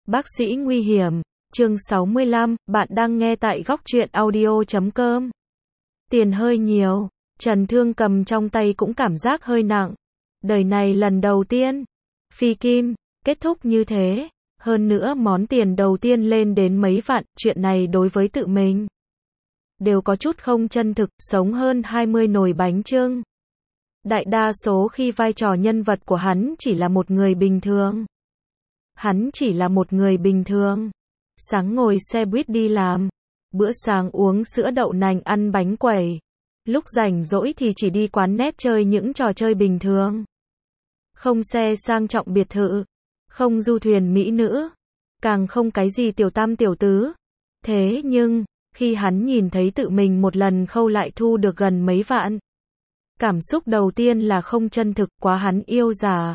Bác sĩ nguy hiểm, chương 65, bạn đang nghe tại góc truyện audio.com. Tiền hơi nhiều, Trần Thương cầm trong tay cũng cảm giác hơi nặng. Đời này lần đầu tiên, phi kim, kết thúc như thế. Hơn nữa món tiền đầu tiên lên đến mấy vạn, chuyện này đối với tự mình đều có chút không chân thực, sống hơn 20 nồi bánh chưng. Đại đa số khi vai trò nhân vật của hắn chỉ là một người bình thường. Hắn chỉ là một người bình thường. Sáng ngồi xe buýt đi làm, bữa sáng uống sữa đậu nành ăn bánh quẩy. Lúc rảnh rỗi thì chỉ đi quán net chơi những trò chơi bình thường. Không xe sang trọng biệt thự, không du thuyền mỹ nữ, càng không cái gì tiểu tam tiểu tứ. Thế nhưng, khi hắn nhìn thấy tự mình một lần khâu lại thu được gần mấy vạn, cảm xúc đầu tiên là không chân thực, quá hắn yêu giả.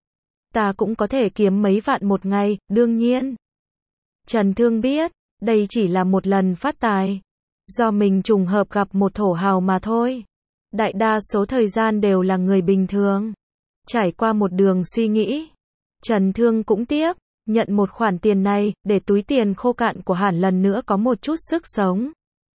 Ta cũng có thể kiếm mấy vạn một ngày, đương nhiên. Trần Thương biết, đây chỉ là một lần phát tài. Do mình trùng hợp gặp một thổ hào mà thôi. Đại đa số thời gian đều là người bình thường. Trải qua một đường suy nghĩ, Trần Thương cũng tiếp nhận một khoản tiền này, để túi tiền khô cạn của hắn lần nữa có một chút sức sống.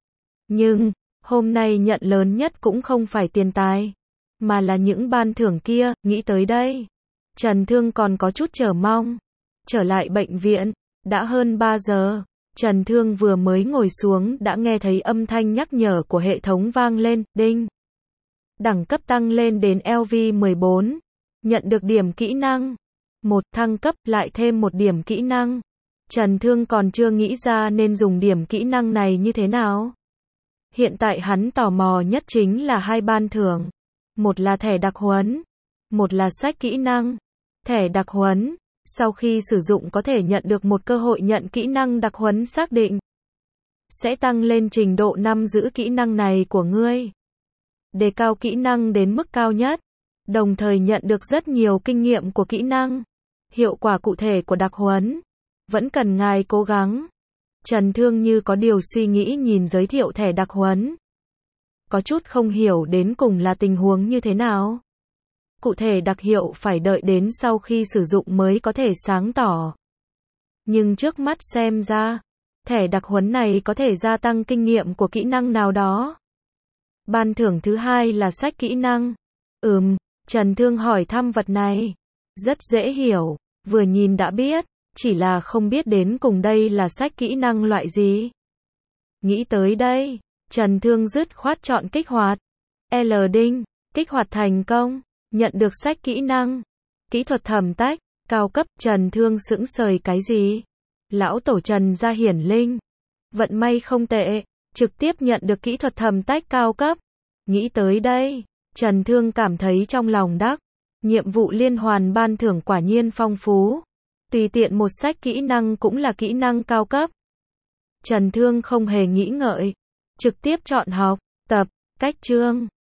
Nhưng, hôm nay nhận lớn nhất cũng không phải tiền tài, mà là những ban thưởng kia. Nghĩ tới đây, Trần Thương còn có chút chờ mong. Trở lại bệnh viện, đã hơn 3 giờ, Trần Thương vừa mới ngồi xuống đã nghe thấy âm thanh nhắc nhở của hệ thống vang lên, đinh. Đẳng cấp tăng lên đến LV14, nhận được điểm kỹ năng. Một thăng cấp, lại thêm một điểm kỹ năng. Trần Thương còn chưa nghĩ ra nên dùng điểm kỹ năng này như thế nào. Hiện tại hắn tò mò nhất chính là hai ban thưởng. Một là thẻ đặc huấn, một là sách kỹ năng. Thẻ đặc huấn, sau khi sử dụng có thể nhận được một cơ hội nhận kỹ năng đặc huấn xác định. Sẽ tăng lên trình độ nắm giữ kỹ năng này của ngươi. Đề cao kỹ năng đến mức cao nhất. Đồng thời nhận được rất nhiều kinh nghiệm của kỹ năng. Hiệu quả cụ thể của đặc huấn vẫn cần ngài cố gắng. Trần Thương như có điều suy nghĩ nhìn giới thiệu thẻ đặc huấn. Có chút không hiểu đến cùng là tình huống như thế nào. Cụ thể đặc hiệu phải đợi đến sau khi sử dụng mới có thể sáng tỏ. Nhưng trước mắt xem ra, thẻ đặc huấn này có thể gia tăng kinh nghiệm của kỹ năng nào đó. Ban thưởng thứ hai là sách kỹ năng. Trần Thương hỏi thăm vật này. Rất dễ hiểu, vừa nhìn đã biết, chỉ là không biết đến cùng đây là sách kỹ năng loại gì. Nghĩ tới đây, Trần Thương dứt khoát chọn kích hoạt. Đinh, kích hoạt thành công, nhận được sách kỹ năng. Kỹ thuật thẩm tách, cao cấp. Trần Thương sững sờ, cái gì? Lão tổ Trần gia hiển linh. Vận may không tệ, trực tiếp nhận được kỹ thuật thẩm tách cao cấp. Nghĩ tới đây, Trần Thương cảm thấy trong lòng đắc. Nhiệm vụ liên hoàn ban thưởng quả nhiên phong phú. Tùy tiện một sách kỹ năng cũng là kỹ năng cao cấp. Trần Thương không hề nghĩ ngợi, trực tiếp chọn học tập. Cách chương